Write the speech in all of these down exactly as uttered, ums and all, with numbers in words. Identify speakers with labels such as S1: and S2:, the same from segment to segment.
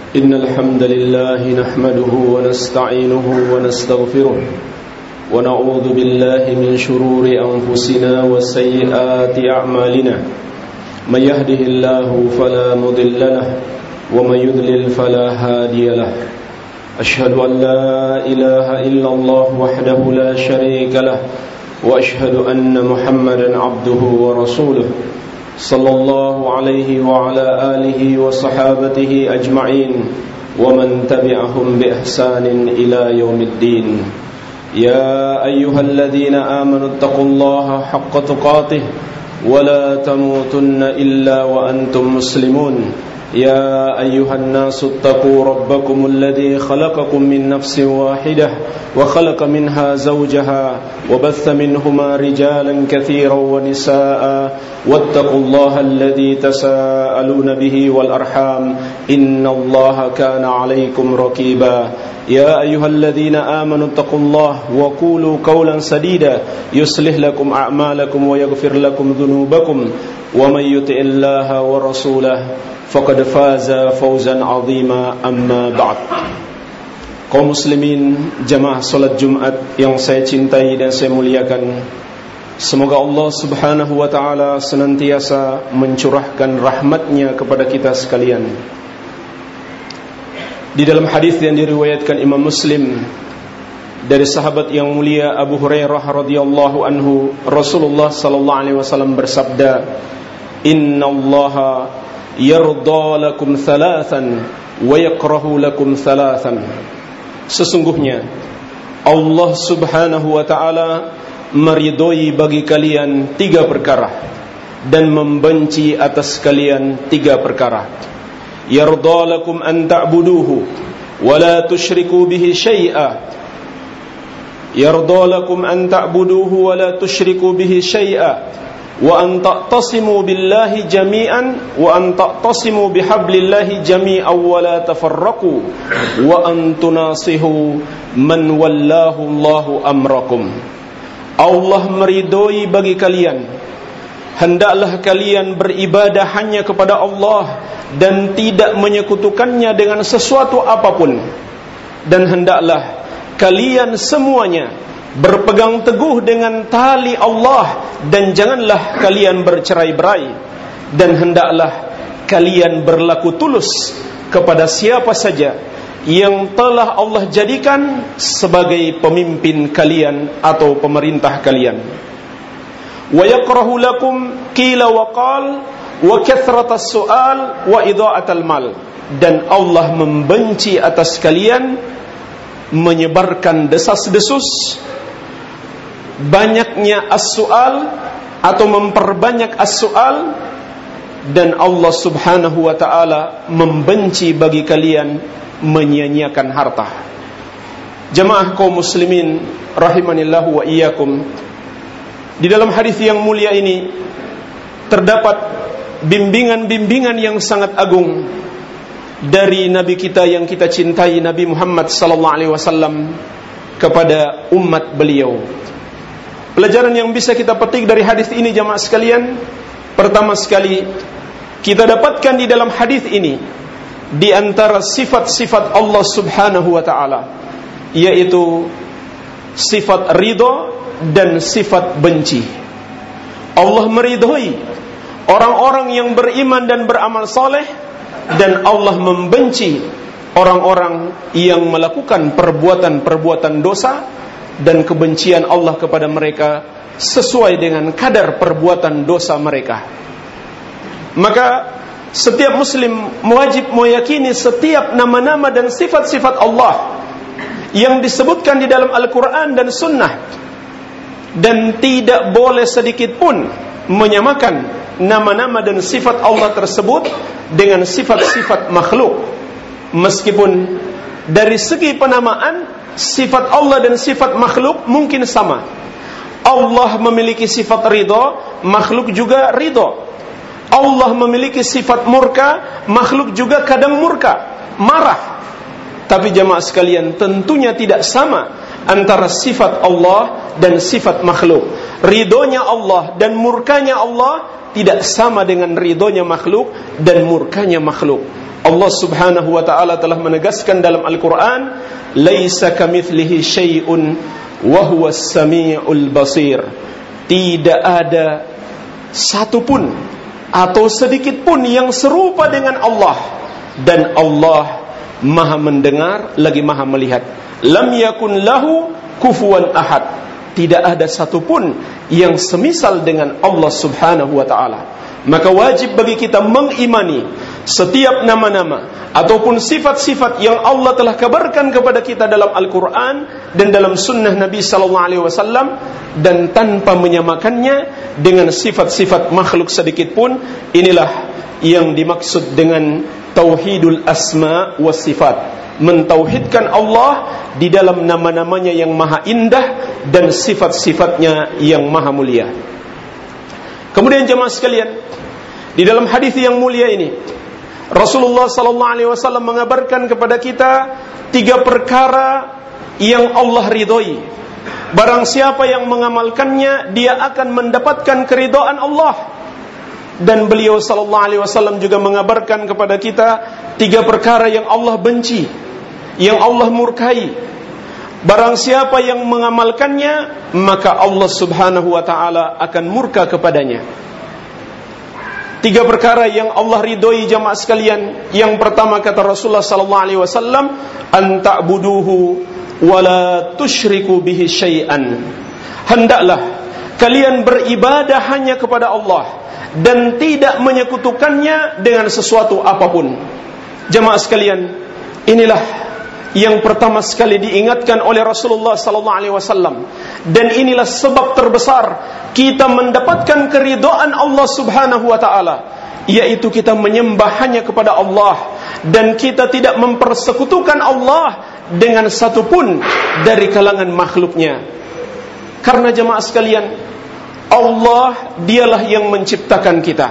S1: إن الحمد لله نحمده ونستعينه ونستغفره ونعوذ بالله من شرور أنفسنا وسيئات أعمالنا من يهده الله فلا مضل له ومن يضلل فلا هادي له أشهد أن لا إله إلا الله وحده لا شريك له وأشهد أن محمدا عبده ورسوله صلى الله عليه وعلى آله وصحابته أجمعين ومن تبعهم بإحسان إلى يوم الدين يا أيها الذين آمنوا اتقوا الله حق تقاته ولا تموتن إلا وأنتم مسلمون يا أيها الناس اتقوا ربكم الذي خلقكم من نفس واحدة وخلق منها زوجها وبث منهما رجالا كثيرا ونساء واتقوا الله الذي تساءلون به والأرحام إن الله كان عليكم رقيبا يا أيها الذين آمنوا اتقوا الله وقولوا قولا سديدا يصلح لكم أعمالكم ويغفر لكم ذنوبكم ومن يطع الله ورسوله faqad faza fawzan azima amma ba'd. Kaum muslimin jamaah salat Jumat yang saya cintai dan saya muliakan, semoga Allah subhanahu wa ta'ala senantiasa mencurahkan rahmatnya kepada kita sekalian. Di dalam hadis yang diriwayatkan Imam Muslim dari sahabat yang mulia Abu Hurairah radhiyallahu anhu, Rasulullah sallallahu alaihi wasallam bersabda, "Innallaha yarda lakum thalathan wa yakrahu lakum thalathan." Sesungguhnya Allah subhanahu wa ta'ala meridhoi bagi kalian tiga perkara dan membenci atas kalian tiga perkara. Yarda lakum an ta'buduhu wa la tusyriku bihi syai'a. Yarda lakum an ta'buduhu wa la tusyriku bihi syai'a wa an taqtasimu billahi jami'an wa an taqtasimu bihablillahi jami'an wa la tafarraqu wa an tunasihu man wallahu Allahu amrakum. Allah meridhoi bagi kalian, hendaklah kalian beribadah hanya kepada Allah dan tidak menyekutukannya dengan sesuatu apapun, dan hendaklah kalian semuanya berpegang teguh dengan tali Allah, dan janganlah kalian bercerai-berai, dan hendaklah kalian berlaku tulus kepada siapa saja yang telah Allah jadikan sebagai pemimpin kalian atau pemerintah kalian. Wa yakrahu lakum qila wa qal wa kathratas su'al wa idha'atal mal, dan Allah membenci atas kalian menyebarkan desas-desus, banyaknya as-su'al atau memperbanyak as-su'al, dan Allah subhanahu wa ta'ala membenci bagi kalian menyia-nyiakan harta. Jemaah kaum muslimin rahimanillahu wa iyyakum, di dalam hadis yang mulia ini terdapat bimbingan-bimbingan yang sangat agung dari Nabi kita yang kita cintai, Nabi Muhammad sallallahu alaihi wasallam, kepada umat beliau. Pelajaran yang bisa kita petik dari hadis ini jamaah sekalian, pertama sekali kita dapatkan di dalam hadis ini di antara sifat-sifat Allah subhanahu wa ta'ala, yaitu sifat ridha dan sifat benci. Allah meridhoi orang-orang yang beriman dan beramal saleh, dan Allah membenci orang-orang yang melakukan perbuatan-perbuatan dosa, dan kebencian Allah kepada mereka sesuai dengan kadar perbuatan dosa mereka. Maka setiap muslim wajib meyakini setiap nama-nama dan sifat-sifat Allah yang disebutkan di dalam Al-Quran dan Sunnah, dan tidak boleh sedikit pun menyamakan nama-nama dan sifat Allah tersebut dengan sifat-sifat makhluk. Meskipun dari segi penamaan sifat Allah dan sifat makhluk mungkin sama. Allah memiliki sifat ridha, makhluk juga ridha. Allah memiliki sifat murka, makhluk juga kadang murka, marah. Tapi jemaah sekalian, tentunya tidak sama antara sifat Allah dan sifat makhluk. Ridhonya Allah dan murkanya Allah tidak sama dengan ridhonya makhluk dan murkanya makhluk. Allah Subhanahu wa ta'ala telah menegaskan dalam Al-Quran, laisa kamitslihi syai'un wa huwas sami'ul basir. Tidak ada satupun atau sedikit pun yang serupa dengan Allah, dan Allah Maha mendengar lagi Maha melihat. Lam yakun lahu kufuwan ahad. Tidak ada satupun yang semisal dengan Allah Subhanahu wa ta'ala. Maka wajib bagi kita mengimani setiap nama-nama ataupun sifat-sifat yang Allah telah kabarkan kepada kita dalam Al-Quran dan dalam sunnah Nabi sallallahu alaihi wasallam, dan tanpa menyamakannya dengan sifat-sifat makhluk sedikit pun. Inilah yang dimaksud dengan tauhidul asma was sifat, mentauhidkan Allah di dalam nama-namanya yang maha indah dan sifat-sifatnya yang maha mulia. Kemudian jemaah sekalian, di dalam hadis yang mulia ini Rasulullah sallallahu alaihi wasallam mengabarkan kepada kita tiga perkara yang Allah ridhoi. Barang siapa yang mengamalkannya, dia akan mendapatkan keridhaan Allah. Dan beliau sallallahu alaihi wasallam juga mengabarkan kepada kita tiga perkara yang Allah benci, yang Allah murkai. Barang siapa yang mengamalkannya, maka Allah Subhanahu wa ta'ala akan murka kepadanya. Tiga perkara yang Allah ridhoi jamaah sekalian. Yang pertama kata Rasulullah sallallahu alaihi wasallam, an ta'buduhu wa la tusyriku bihi syai'an. Hendaklah kalian beribadah hanya kepada Allah dan tidak menyekutukannya dengan sesuatu apapun. Jamaah sekalian, inilah yang pertama sekali diingatkan oleh Rasulullah sallallahu alaihi wasallam, dan inilah sebab terbesar kita mendapatkan keridhaan Allah Subhanahu wa taala, yaitu kita menyembah hanya kepada Allah dan kita tidak mempersekutukan Allah dengan satupun dari kalangan makhluknya. Karena jemaah sekalian, Allah dialah yang menciptakan kita.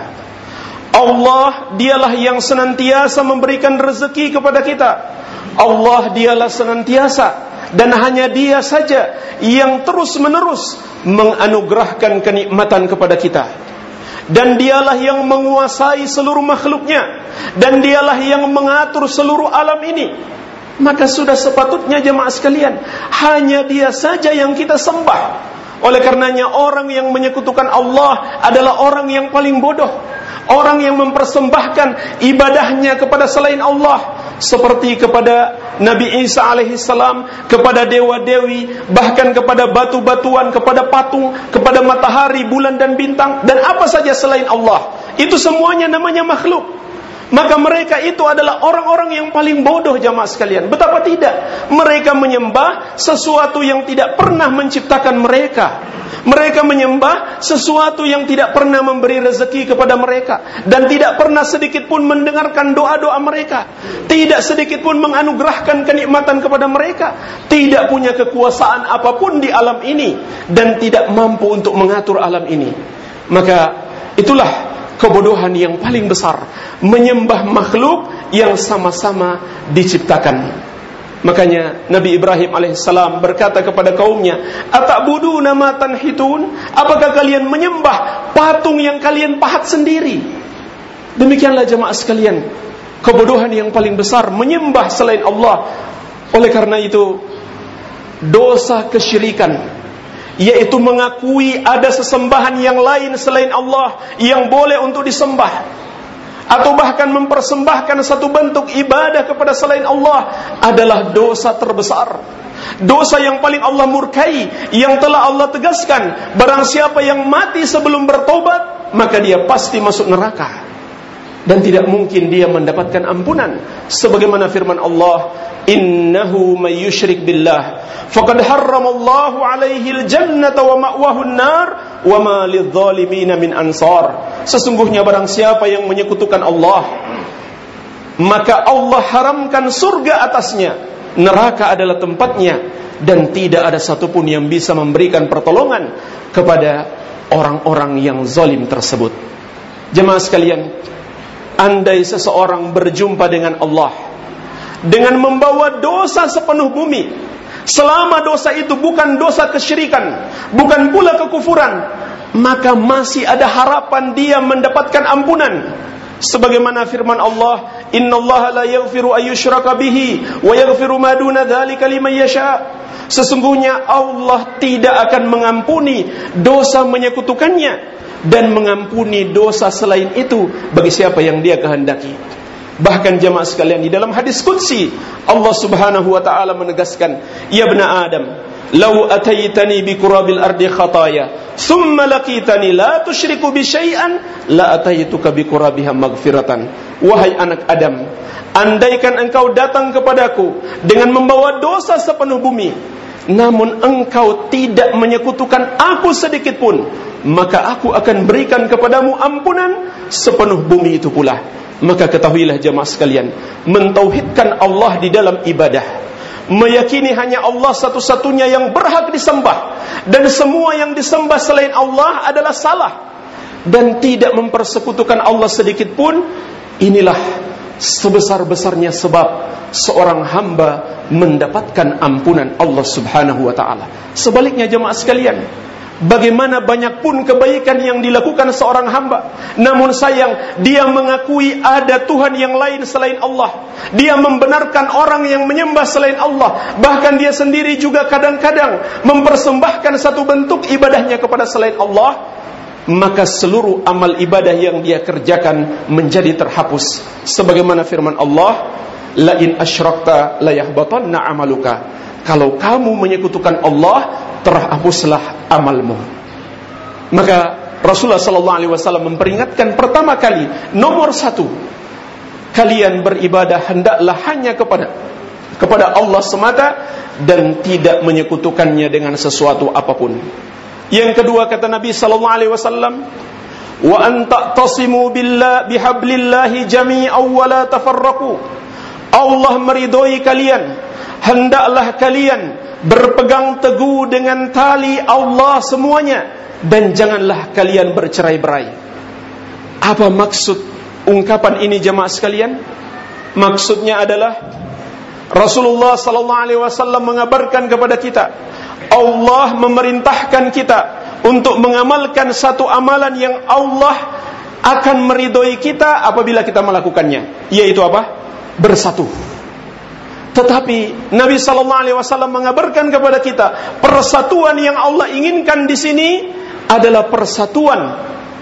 S1: Allah dialah yang senantiasa memberikan rezeki kepada kita. Allah dialah senantiasa dan hanya Dia saja yang terus-menerus menganugerahkan kenikmatan kepada kita. Dan Dialah yang menguasai seluruh makhluknya, dan Dialah yang mengatur seluruh alam ini. Maka sudah sepatutnya jemaah sekalian, hanya Dia saja yang kita sembah. Oleh karenanya orang yang menyekutukan Allah adalah orang yang paling bodoh, orang yang mempersembahkan ibadahnya kepada selain Allah, seperti kepada Nabi Isa alaihi salam, kepada dewa-dewi, bahkan kepada batu-batuan, kepada patung, kepada matahari, bulan dan bintang, dan apa saja selain Allah. Itu semuanya namanya makhluk. Maka mereka itu adalah orang-orang yang paling bodoh jamaah sekalian. Betapa tidak, mereka menyembah sesuatu yang tidak pernah menciptakan mereka. Mereka menyembah sesuatu yang tidak pernah memberi rezeki kepada mereka, dan tidak pernah sedikit pun mendengarkan doa-doa mereka, tidak sedikit pun menganugerahkan kenikmatan kepada mereka, tidak punya kekuasaan apapun di alam ini, dan tidak mampu untuk mengatur alam ini. Maka itulah kebodohan yang paling besar, menyembah makhluk yang sama-sama diciptakan. Makanya Nabi Ibrahim alaihissalam berkata kepada kaumnya, "Ata'buduna ma tanhitun?" Apakah kalian menyembah patung yang kalian pahat sendiri? Demikianlah jemaah sekalian, kebodohan yang paling besar, menyembah selain Allah. Oleh karena itu, dosa kesyirikan, yaitu mengakui ada sesembahan yang lain selain Allah yang boleh untuk disembah, atau bahkan mempersembahkan satu bentuk ibadah kepada selain Allah, adalah dosa terbesar, dosa yang paling Allah murkai, yang telah Allah tegaskan, barang siapa yang mati sebelum bertobat, maka dia pasti masuk neraka, dan tidak mungkin dia mendapatkan ampunan. Sebagaimana firman Allah, innahu may yusyrik billah faqad harramallahu alaihi aljannata wa ma'wahu an-nar wa ma lidh-dhalimin min ansar. Sesungguhnya barang siapa yang menyekutukan Allah, maka Allah haramkan surga atasnya, neraka adalah tempatnya, dan tidak ada satupun yang bisa memberikan pertolongan kepada orang-orang yang zalim tersebut. Jemaah sekalian, andai seseorang berjumpa dengan Allah dengan membawa dosa sepenuh bumi, selama dosa itu bukan dosa kesyirikan, bukan pula kekufuran, maka masih ada harapan dia mendapatkan ampunan. Sebagaimana firman Allah, "Innallaha la yaghfiru an yushraka bihi wa yaghfiru ma duna dzalika liman yasha." Sesungguhnya Allah tidak akan mengampuni dosa menyekutukannya dan mengampuni dosa selain itu bagi siapa yang Dia kehendaki. Bahkan jemaah sekalian, di dalam hadis qudsi Allah Subhanahu wa taala menegaskan, "Ya ibna Adam, law ataitani bi qurabil ardi khataya thumma laqitani la tusyriku bi syai'an la ataituka bi qurabiha maghfiratan." Wahai anak Adam, andaikan engkau datang kepadaku dengan membawa dosa sepenuh bumi, namun engkau tidak menyekutukan aku sedikit pun, maka aku akan berikan kepadamu ampunan sepenuh bumi itu pula. Maka ketahuilah jemaah sekalian, mentauhidkan Allah di dalam ibadah, meyakini hanya Allah satu-satunya yang berhak disembah, dan semua yang disembah selain Allah adalah salah, dan tidak mempersekutukan Allah sedikit pun, inilah sebesar-besarnya sebab seorang hamba mendapatkan ampunan Allah Subhanahu wa ta'ala. Sebaliknya jemaah sekalian, bagaimana banyak pun kebaikan yang dilakukan seorang hamba, namun sayang dia mengakui ada Tuhan yang lain selain Allah. Dia membenarkan orang yang menyembah selain Allah. Bahkan dia sendiri juga kadang-kadang mempersembahkan satu bentuk ibadahnya kepada selain Allah. Maka seluruh amal ibadah yang dia kerjakan menjadi terhapus. Sebagaimana firman Allah, "La in asyrakta la yahbatanna amaluka." Kalau kamu menyekutukan Allah, terhapuslah amalmu. Maka Rasulullah sallallahu alaihi wasallam memperingatkan pertama kali, nomor satu, kalian beribadah hendaklah hanya kepada kepada Allah semata dan tidak menyekutukannya dengan sesuatu apapun. Yang kedua kata Nabi sallallahu alaihi wasallam, "Wa an taqtasimu billahi bihablillahi jami'an wa la tafarraqu." Allah meridhoi kalian, hendaklah kalian berpegang teguh dengan tali Allah semuanya, dan janganlah kalian bercerai-berai. Apa maksud ungkapan ini jemaah sekalian? Maksudnya adalah Rasulullah sallallahu alaihi wasallam mengabarkan kepada kita, Allah memerintahkan kita untuk mengamalkan satu amalan yang Allah akan meridhoi kita apabila kita melakukannya, yaitu apa? Bersatu. Tetapi Nabi sallallahu alaihi wasallam mengabarkan kepada kita, persatuan yang Allah inginkan di sini adalah persatuan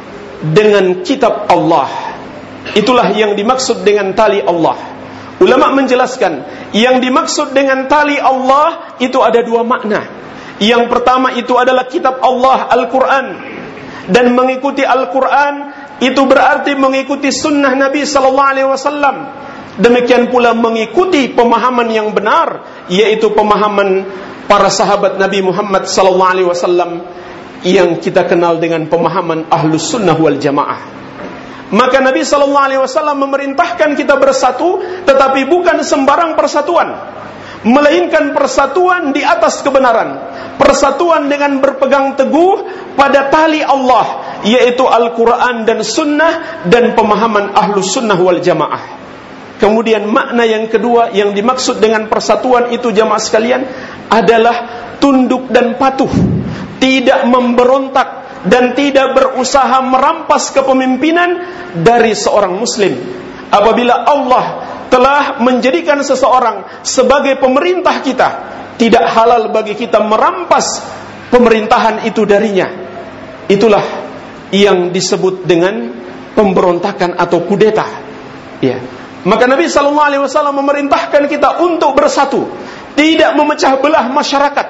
S1: dengan kitab Allah. Itulah yang dimaksud dengan tali Allah. Ulama menjelaskan, yang dimaksud dengan tali Allah itu ada dua makna. Yang pertama itu adalah kitab Allah, Al-Quran. Dan mengikuti Al-Quran itu berarti mengikuti sunnah Nabi sallallahu alaihi wasallam. Demikian pula mengikuti pemahaman yang benar, yaitu pemahaman para sahabat Nabi Muhammad sallallahu alaihi wasallam yang kita kenal dengan pemahaman Ahlus Sunnah wal Jamaah. Maka Nabi sallallahu alaihi wasallam memerintahkan kita bersatu, tetapi bukan sembarang persatuan, melainkan persatuan di atas kebenaran, persatuan dengan berpegang teguh pada tali Allah, yaitu Al-Quran dan Sunnah dan pemahaman Ahlus Sunnah wal Jamaah. Kemudian makna yang kedua yang dimaksud dengan persatuan itu jamaah sekalian adalah tunduk dan patuh, tidak memberontak dan tidak berusaha merampas kepemimpinan dari seorang muslim. Apabila Allah telah menjadikan seseorang sebagai pemerintah kita, tidak halal bagi kita merampas pemerintahan itu darinya. Itulah yang disebut dengan pemberontakan atau kudeta. Ya. Maka Nabi sallallahu alaihi wasallam memerintahkan kita untuk bersatu, tidak memecah belah masyarakat.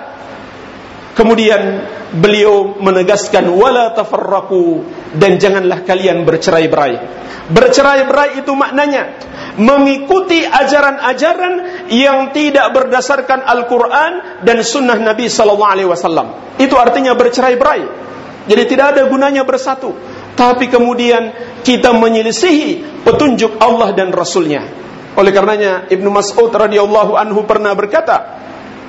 S1: Kemudian beliau menegaskan wala tafarraqu, dan janganlah kalian bercerai-berai. Bercerai-berai itu maknanya mengikuti ajaran-ajaran yang tidak berdasarkan Al-Quran dan sunnah Nabi sallallahu alaihi wasallam. Itu artinya bercerai-berai. Jadi tidak ada gunanya bersatu, tapi kemudian kita menyelisihi petunjuk Allah dan Rasulnya. Oleh karenanya Ibnu Mas'ud radhiyallahu anhu pernah berkata,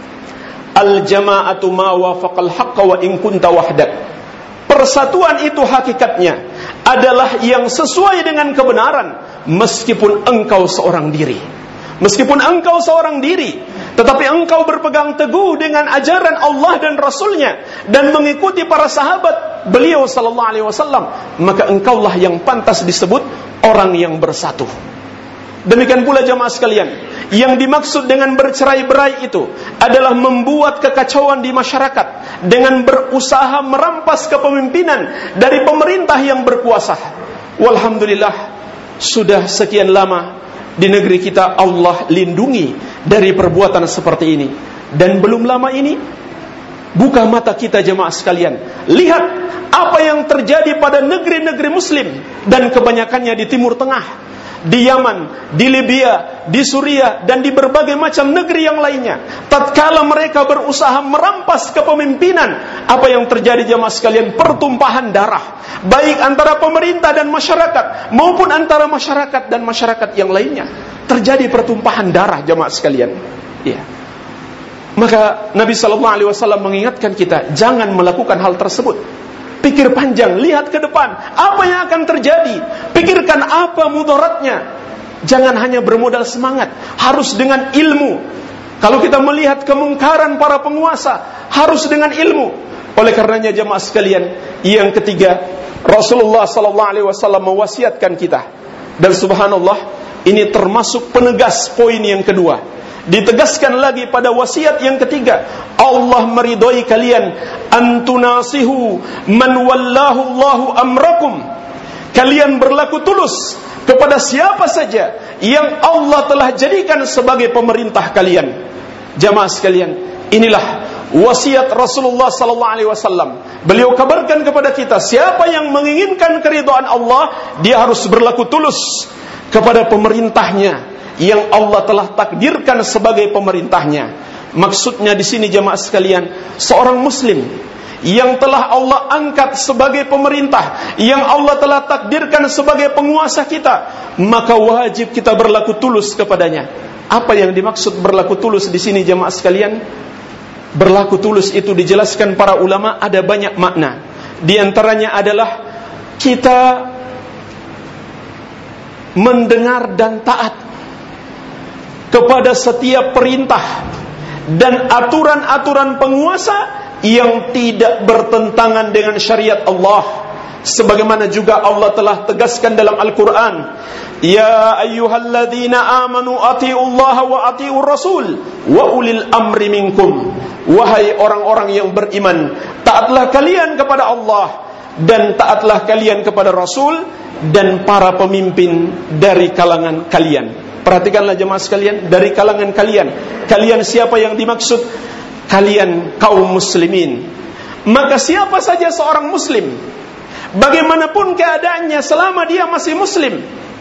S1: "Al-jama'atu ma wafaqal haqqa wa in kunta wahdak." Persatuan itu hakikatnya adalah yang sesuai dengan kebenaran meskipun engkau seorang diri. Meskipun engkau seorang diri, tetapi engkau berpegang teguh dengan ajaran Allah dan Rasulnya dan mengikuti para sahabat beliau sallallahu alaihi wasallam, maka engkaulah yang pantas disebut orang yang bersatu. Demikian pula jamaah sekalian, yang dimaksud dengan bercerai-berai itu adalah membuat kekacauan di masyarakat dengan berusaha merampas kepemimpinan dari pemerintah yang berkuasa. Walhamdulillah, sudah sekian lama di negeri kita Allah lindungi dari perbuatan seperti ini. Dan belum lama ini, buka mata kita jemaah sekalian, lihat apa yang terjadi pada negeri-negeri muslim, dan kebanyakannya di Timur Tengah, di Yaman, di Libya, di Suriah, dan di berbagai macam negeri yang lainnya. Tatkala mereka berusaha merampas kepemimpinan, apa yang terjadi jemaah sekalian? Pertumpahan darah, baik antara pemerintah dan masyarakat, maupun antara masyarakat dan masyarakat yang lainnya. Terjadi pertumpahan darah jemaah sekalian. Ya. Maka Nabi sallallahu alaihi wasallam mengingatkan kita, jangan melakukan hal tersebut. Pikir panjang, lihat ke depan, apa yang akan terjadi, pikirkan apa mudaratnya. Jangan hanya bermodal semangat, harus dengan ilmu. Kalau kita melihat kemungkaran para penguasa, harus dengan ilmu. Oleh karenanya jemaah sekalian, yang ketiga, Rasulullah sallallahu alaihi wasallam mewasiatkan kita, dan subhanallah, ini termasuk penegas poin yang kedua. Ditegaskan lagi pada wasiat yang ketiga, Allah meridhai kalian antunasihu man wallahu Allahu amrakum. Kalian berlaku tulus kepada siapa saja yang Allah telah jadikan sebagai pemerintah kalian. Jamaah sekalian, inilah wasiat Rasulullah sallallahu alaihi wasallam. Beliau kabarkan kepada kita, siapa yang menginginkan keridhaan Allah, dia harus berlaku tulus kepada pemerintahnya yang Allah telah takdirkan sebagai pemerintahnya. Maksudnya di sini jemaah sekalian, seorang muslim yang telah Allah angkat sebagai pemerintah, yang Allah telah takdirkan sebagai penguasa kita, maka wajib kita berlaku tulus kepadanya. Apa yang dimaksud berlaku tulus di sini jemaah sekalian? Berlaku tulus itu dijelaskan para ulama ada banyak makna. Di antaranya adalah kita mendengar dan taat kepada setiap perintah dan aturan-aturan penguasa yang tidak bertentangan dengan syariat Allah. Sebagaimana juga Allah telah tegaskan dalam Al-Quran, ya ayyuhalladzina amanu ati'ullaha wa ati'ur rasul wa ulil amri minkum. Wahai orang-orang yang beriman, taatlah kalian kepada Allah dan taatlah kalian kepada Rasul dan para pemimpin dari kalangan kalian. Perhatikanlah jemaah sekalian, dari kalangan kalian. Kalian siapa yang dimaksud? Kalian kaum muslimin. Maka siapa saja seorang muslim, bagaimanapun keadaannya selama dia masih muslim,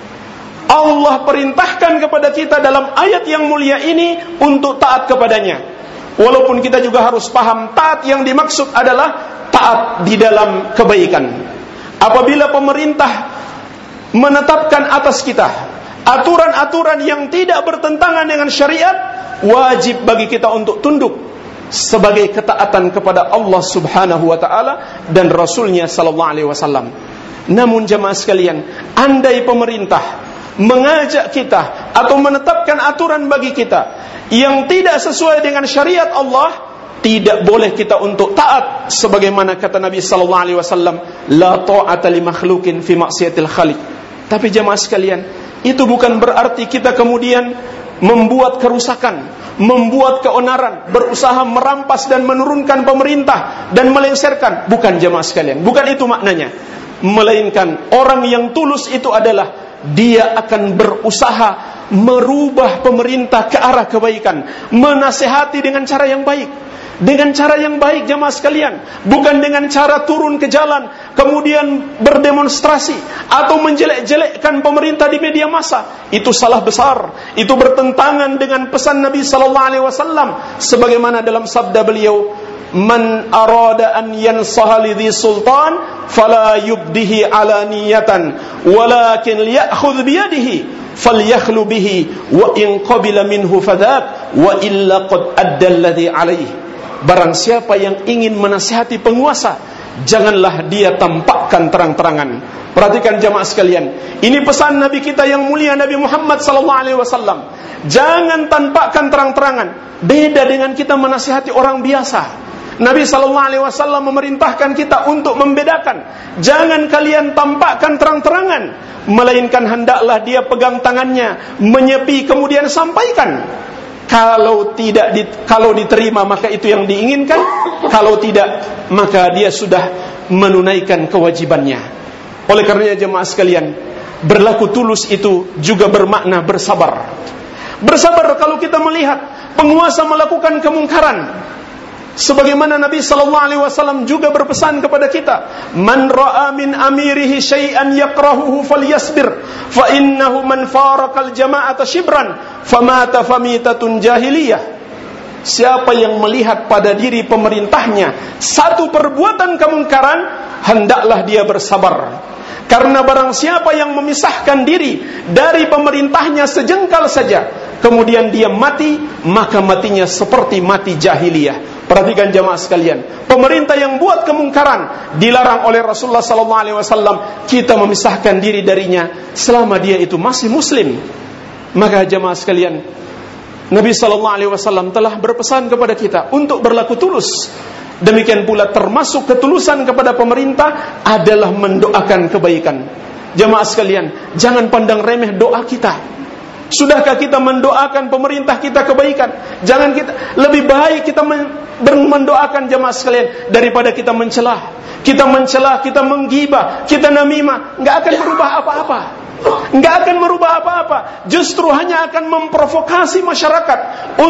S1: Allah perintahkan kepada kita dalam ayat yang mulia ini untuk taat kepadanya. Walaupun kita juga harus paham, taat yang dimaksud adalah taat di dalam kebaikan. Apabila pemerintah menetapkan atas kita aturan-aturan yang tidak bertentangan dengan syariat, wajib bagi kita untuk tunduk sebagai ketaatan kepada Allah Subhanahu wa taala dan Rasulnya sallallahu alaihi wasallam. Namun jemaah sekalian, andai pemerintah mengajak kita atau menetapkan aturan bagi kita yang tidak sesuai dengan syariat Allah, tidak boleh kita untuk taat. Sebagaimana kata Nabi sallallahu alaihi wasallam, la ta'ata li makhluqin fi ma'siyatil khaliq. Tapi jemaah sekalian, itu bukan berarti kita kemudian membuat kerusakan, membuat keonaran, berusaha merampas dan menurunkan pemerintah dan melengsarkan. Bukan jemaah sekalian, bukan itu maknanya. Melainkan orang yang tulus itu adalah dia akan berusaha merubah pemerintah ke arah kebaikan, menasehati dengan cara yang baik. Dengan cara yang baik jemaah sekalian, bukan dengan cara turun ke jalan kemudian berdemonstrasi atau menjelek-jelekkan pemerintah di media massa. Itu salah besar, itu bertentangan dengan pesan Nabi sallallahu alaihi wasallam sebagaimana dalam sabda beliau, man arada an yansaha lidhi sultan fala yubdihi alaniyatan walakin liyakhudh biyadihi falyakhlu bihi wa in qabila minhu fadhak wa illa qad adda alladhi alaihi. Barang siapa yang ingin menasihati penguasa, janganlah dia tampakkan terang-terangan. Perhatikan jamaah sekalian, ini pesan Nabi kita yang mulia Nabi Muhammad sallallahu alaihi wasallam. Jangan tampakkan terang-terangan. Beda dengan kita menasihati orang biasa. Nabi sallallahu alaihi wasallam memerintahkan kita untuk membedakan. Jangan kalian tampakkan terang-terangan, melainkan hendaklah dia pegang tangannya, menyepi kemudian sampaikan. Kalau tidak di, kalau diterima maka itu yang diinginkan, kalau tidak maka dia sudah menunaikan kewajibannya. Oleh karenanya jemaah sekalian, berlaku tulus itu juga bermakna bersabar. Bersabar kalau kita melihat penguasa melakukan kemungkaran. Sebagaimana Nabi sallallahu alaihi wasallam juga berpesan kepada kita, "Man ra'a min amirihi syai'an yakrahuhu falyasbir, fa innahu man faraqal jama'ata shibran famata famitatun jahiliyah." Siapa yang melihat pada diri pemerintahnya satu perbuatan kemungkaran, hendaklah dia bersabar. Karena barang siapa yang memisahkan diri dari pemerintahnya sejengkal saja, kemudian dia mati, maka matinya seperti mati jahiliyah. Perhatikan jamaah sekalian, pemerintah yang buat kemungkaran dilarang oleh Rasulullah sallallahu alaihi wasallam, kita memisahkan diri darinya selama dia itu masih muslim. Maka jamaah sekalian, Nabi sallallahu alaihi wasallam telah berpesan kepada kita untuk berlaku tulus. Demikian pula termasuk ketulusan kepada pemerintah adalah mendoakan kebaikan. Jamaah sekalian, jangan pandang remeh doa kita. Sudahkah kita mendoakan pemerintah kita kebaikan? Jangan kita, lebih baik kita mendoakan jamaah sekalian daripada kita mencelah. Kita mencelah, kita menggibah, kita namimah, enggak akan berubah apa-apa. Enggak akan merubah apa-apa. Justru hanya akan memprovokasi masyarakat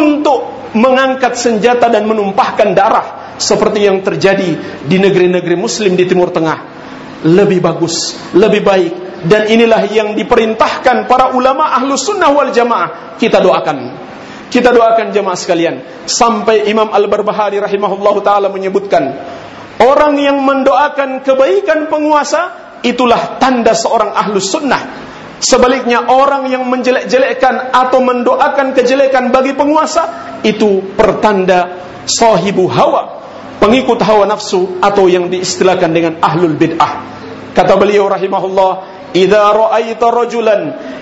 S1: untuk mengangkat senjata dan menumpahkan darah, seperti yang terjadi di negeri-negeri muslim di Timur Tengah. Lebih bagus, lebih baik, dan inilah yang diperintahkan para ulama ahlus sunnah wal jamaah. Kita doakan, kita doakan jamaah sekalian. Sampai Imam Al-Barbahari rahimahullahu ta'ala menyebutkan, orang yang mendoakan kebaikan penguasa itulah tanda seorang ahlus sunnah. Sebaliknya orang yang menjelek-jelekkan atau mendoakan kejelekan bagi penguasa, itu pertanda sahibu hawa, pengikut hawa nafsu, atau yang diistilahkan dengan ahlul bid'ah. Kata beliau rahimahullah, "Idza ra'aita rajulan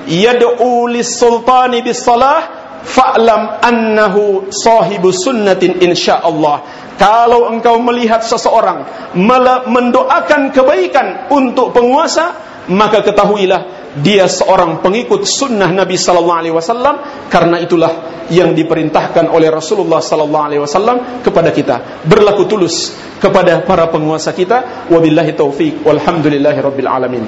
S1: yad'u lis-sultani bis-salah fa'lam annahu sahibu sunnatin insyaallah." Kalau engkau melihat seseorang mendoakan kebaikan untuk penguasa, maka ketahuilah dia seorang pengikut sunnah Nabi sallallahu alaihi wasallam. Karena itulah yang diperintahkan oleh Rasulullah sallallahu alaihi wasallam kepada kita, berlaku tulus kepada para penguasa kita. Wabillahi taufik, walhamdulillahi rabbil alamin.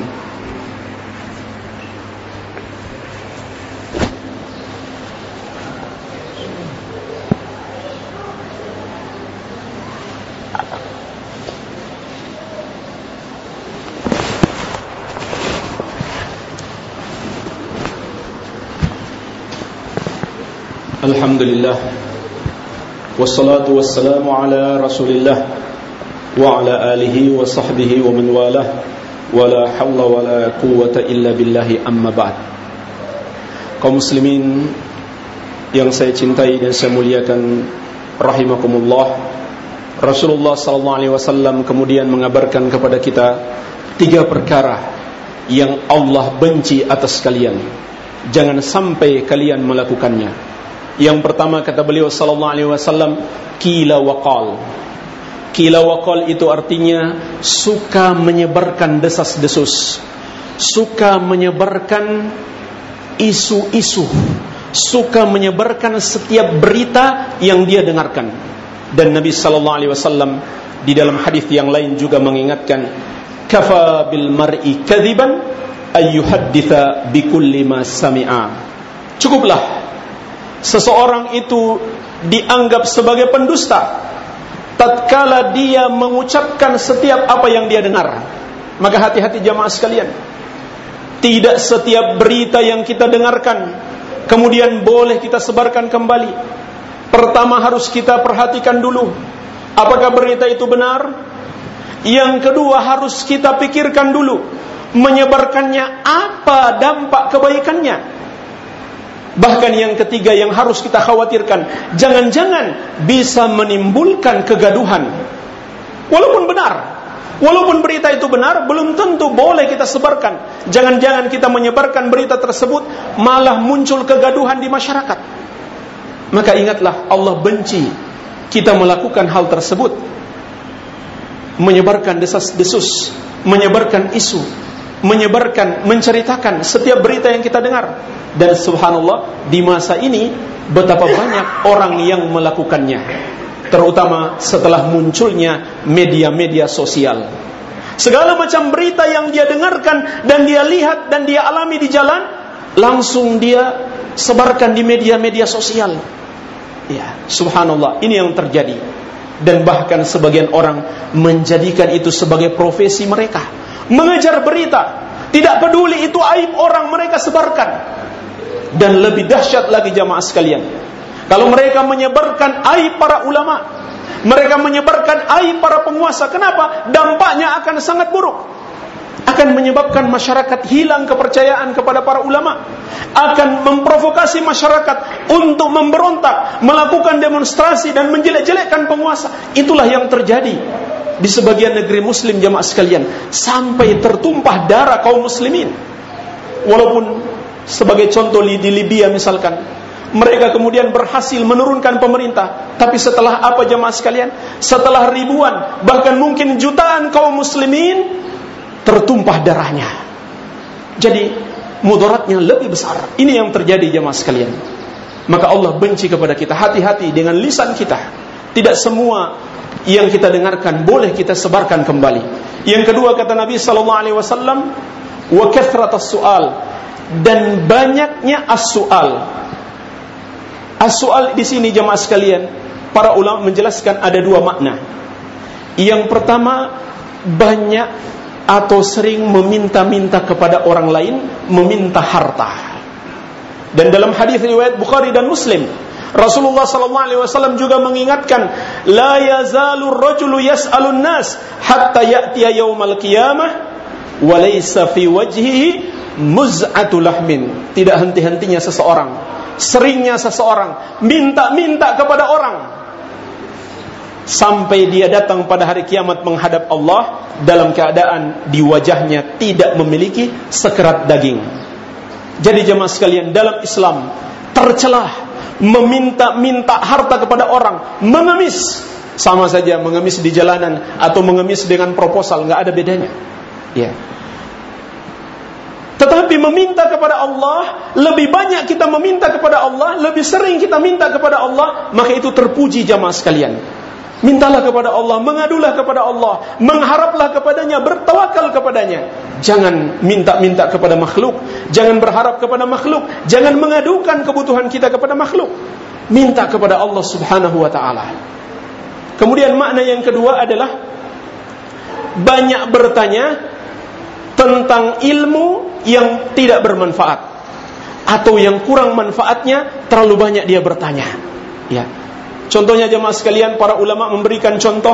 S1: Alhamdulillah, wassalatu wassalamu ala rasulillah wa ala alihi wa sahbihi wa man walah, wa la hawla wa la quwwata illa billahi, amma ba'd. Kaum muslimin yang saya cintai dan saya muliakan rahimakumullah, Rasulullah sallallahu alaihi wasallam kemudian mengabarkan kepada kita tiga perkara yang Allah benci atas kalian. Jangan sampai kalian melakukannya. Yang pertama, kata beliau sallallahu alaihi wasallam, qila wa qal. Qila wa qal itu artinya suka menyebarkan desas-desus, suka menyebarkan isu-isu, suka menyebarkan setiap berita yang dia dengarkan. Dan Nabi sallallahu alaihi wasallam di dalam hadis yang lain juga mengingatkan, kafa bil mar'i kadziban ayyuhadditha bikulli ma sami'a. Cukuplah seseorang itu dianggap sebagai pendusta tatkala dia mengucapkan setiap apa yang dia dengar. Maka hati-hati jamaah sekalian, tidak setiap berita yang kita dengarkan kemudian boleh kita sebarkan kembali. Pertama harus kita perhatikan dulu apakah berita itu benar. Yang kedua harus kita pikirkan dulu menyebarkannya apa dampak kebaikannya. Bahkan yang ketiga yang harus kita khawatirkan, jangan-jangan bisa menimbulkan kegaduhan. Walaupun benar, walaupun berita itu benar, belum tentu boleh kita sebarkan. Jangan-jangan kita menyebarkan berita tersebut malah muncul kegaduhan di masyarakat. Maka ingatlah, Allah benci kita melakukan hal tersebut, menyebarkan desas-desus, menyebarkan isu, menyebarkan, menceritakan setiap berita yang kita dengar. Dan subhanallah, di masa ini betapa banyak orang yang melakukannya, terutama setelah munculnya media-media sosial. Segala macam berita yang dia dengarkan dan dia lihat dan dia alami di jalan, langsung dia sebarkan di media-media sosial. Ya, subhanallah, ini yang terjadi. Dan bahkan sebagian orang menjadikan itu sebagai profesi mereka, mengejar berita, tidak peduli itu aib orang, mereka sebarkan. Dan lebih dahsyat lagi jamaah sekalian, kalau mereka menyebarkan aib para ulama, mereka menyebarkan aib para penguasa. Kenapa? Dampaknya akan sangat buruk. Akan menyebabkan masyarakat hilang kepercayaan kepada para ulama, akan memprovokasi masyarakat untuk memberontak, melakukan demonstrasi dan menjelek-jelekkan penguasa. Itulah yang terjadi di sebagian negeri muslim jamaah sekalian, sampai tertumpah darah kaum muslimin. Walaupun sebagai contoh di Libya misalkan, mereka kemudian berhasil menurunkan pemerintah, tapi setelah apa jamaah sekalian? Setelah ribuan, bahkan mungkin jutaan kaum muslimin tertumpah darahnya. Jadi mudaratnya lebih besar. Ini yang terjadi jamaah sekalian. Maka Allah benci kepada kita. Hati-hati dengan lisan kita. Tidak semua yang kita dengarkan boleh kita sebarkan kembali. Yang kedua kata Nabi sallallahu alaihi wasallam, wa kathratus su'al, dan banyaknya as-su'al. As-su'al di sini jamaah sekalian, para ulama menjelaskan ada dua makna. Yang pertama, banyak atau sering meminta-minta kepada orang lain, meminta harta. Dan dalam hadis riwayat Bukhari dan Muslim, Rasulullah sallallahu alaihi wasallam juga mengingatkan, la yazalu ar-rajulu yas'alun nas hatta ya'tiya yaumal qiyamah wa laysa fi wajhihi muz'atu lahmin. Tidak henti-hentinya seseorang, seringnya seseorang minta-minta kepada orang, sampai dia datang pada hari kiamat menghadap Allah dalam keadaan di wajahnya tidak memiliki sekerat daging. Jadi jemaah sekalian, dalam Islam tercelah meminta-minta harta kepada orang, mengemis. Sama saja mengemis di jalanan atau mengemis dengan proposal, nggak ada bedanya. Ya. Tetapi meminta kepada Allah, lebih banyak kita meminta kepada Allah, lebih sering kita minta kepada Allah, maka itu terpuji jamaah sekalian. Mintalah kepada Allah, mengadulah kepada Allah, mengharaplah kepadanya, bertawakal kepadanya. Jangan minta-minta kepada makhluk, jangan berharap kepada makhluk, jangan mengadukan kebutuhan kita kepada makhluk. Minta kepada Allah subhanahu wa ta'ala. Kemudian makna yang kedua adalah banyak bertanya tentang ilmu yang tidak bermanfaat, atau yang kurang manfaatnya, terlalu banyak dia bertanya. Ya. Contohnya jemaah sekalian, para ulama memberikan contoh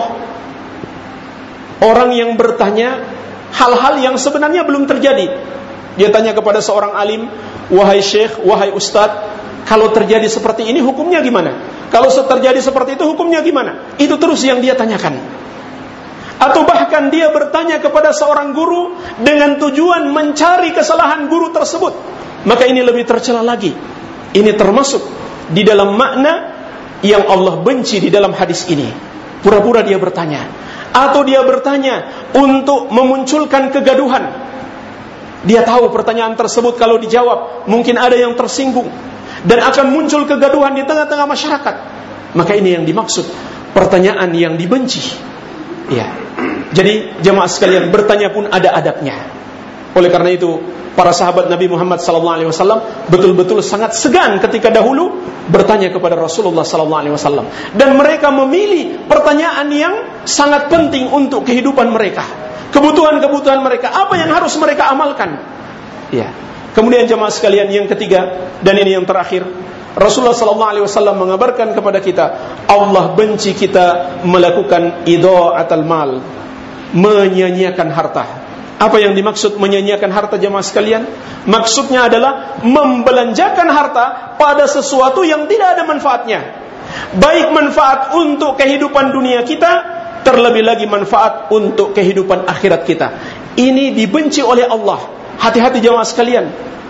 S1: orang yang bertanya hal-hal yang sebenarnya belum terjadi. Dia tanya kepada seorang alim, wahai syekh, wahai ustadz, kalau terjadi seperti ini hukumnya gimana? Kalau terjadi seperti itu hukumnya gimana? Itu terus yang dia tanyakan. Atau bahkan dia bertanya kepada seorang guru dengan tujuan mencari kesalahan guru tersebut. Maka ini lebih tercela lagi. Ini termasuk di dalam makna yang Allah benci di dalam hadis ini. Pura-pura dia bertanya, atau dia bertanya untuk memunculkan kegaduhan. Dia tahu pertanyaan tersebut kalau dijawab mungkin ada yang tersinggung dan akan muncul kegaduhan di tengah-tengah masyarakat. Maka ini yang dimaksud pertanyaan yang dibenci. Ya. Jadi jemaah sekalian, bertanya pun ada adabnya. Oleh karena itu, para sahabat Nabi Muhammad sallallahu alaihi wasallam betul-betul sangat segan ketika dahulu bertanya kepada Rasulullah sallallahu alaihi wasallam, dan mereka memilih pertanyaan yang sangat penting untuk kehidupan mereka, kebutuhan-kebutuhan mereka, apa yang harus mereka amalkan. Ya. Kemudian jemaah sekalian, yang ketiga dan ini yang terakhir, Rasulullah sallallahu alaihi wasallam mengabarkan kepada kita, Allah benci kita melakukan idha'atul mal, menyia-nyiakan harta. Apa yang dimaksud menyia-nyiakan harta jemaah sekalian? Maksudnya adalah membelanjakan harta pada sesuatu yang tidak ada manfaatnya. Baik manfaat untuk kehidupan dunia kita, terlebih lagi manfaat untuk kehidupan akhirat kita. Ini dibenci oleh Allah. Hati-hati jemaah sekalian.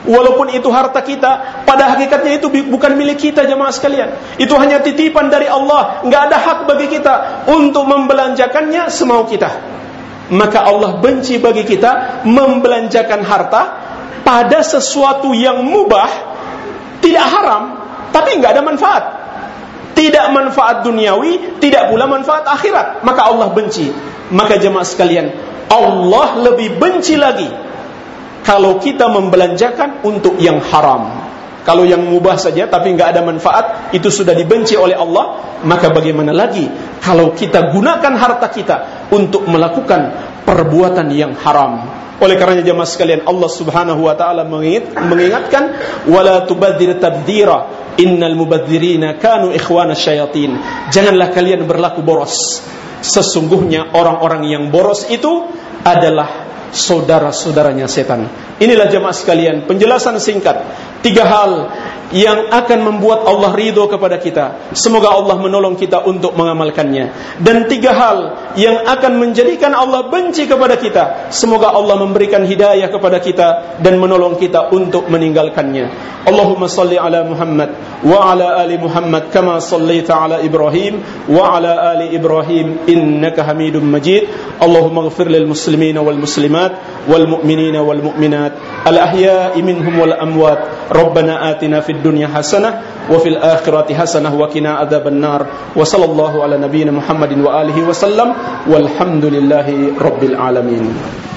S1: Walaupun itu harta kita, pada hakikatnya itu bukan milik kita jemaah sekalian. Itu hanya titipan dari Allah. Nggak ada hak bagi kita untuk membelanjakannya semau kita. Maka Allah benci bagi kita membelanjakan harta pada sesuatu yang mubah, tidak haram, tapi nggak ada manfaat. Tidak manfaat duniawi, tidak pula manfaat akhirat. Maka Allah benci. Maka jemaah sekalian, Allah lebih benci lagi kalau kita membelanjakan untuk yang haram. Kalau yang mubah saja tapi nggak ada manfaat, itu sudah dibenci oleh Allah. Maka bagaimana lagi kalau kita gunakan harta kita untuk melakukan perbuatan yang haram. Oleh karenanya jemaah sekalian, Allah Subhanahu wa taala mengingatkan, wala tubadzir tabdzira, innal mubadzirina kanu ikhwana syayatin. Janganlah kalian berlaku boros. Sesungguhnya orang-orang yang boros itu adalah saudara-saudaranya setan. Inilah jemaah sekalian penjelasan singkat tiga hal yang akan membuat Allah ridho kepada kita. Semoga Allah menolong kita untuk mengamalkannya. Dan tiga hal yang akan menjadikan Allah benci kepada kita. Semoga Allah memberikan hidayah kepada kita dan menolong kita untuk meninggalkannya. Allahumma salli ala Muhammad wa ala ali Muhammad kama sallaita ala Ibrahim wa ala ali Ibrahim innaka Hamidum Majid. Allahumma ighfir lil muslimina wal muslimat wal mu'minina wal mu'minat al ahya'i minhum wal amwat. Rabbana atina fid dunya hasanah wa fil akhirati hasanah wa qina adzaban nar. Wa sallallahu ala nabiyyina Muhammadin wa alihi wa sallam walhamdulillahi rabbil alamin.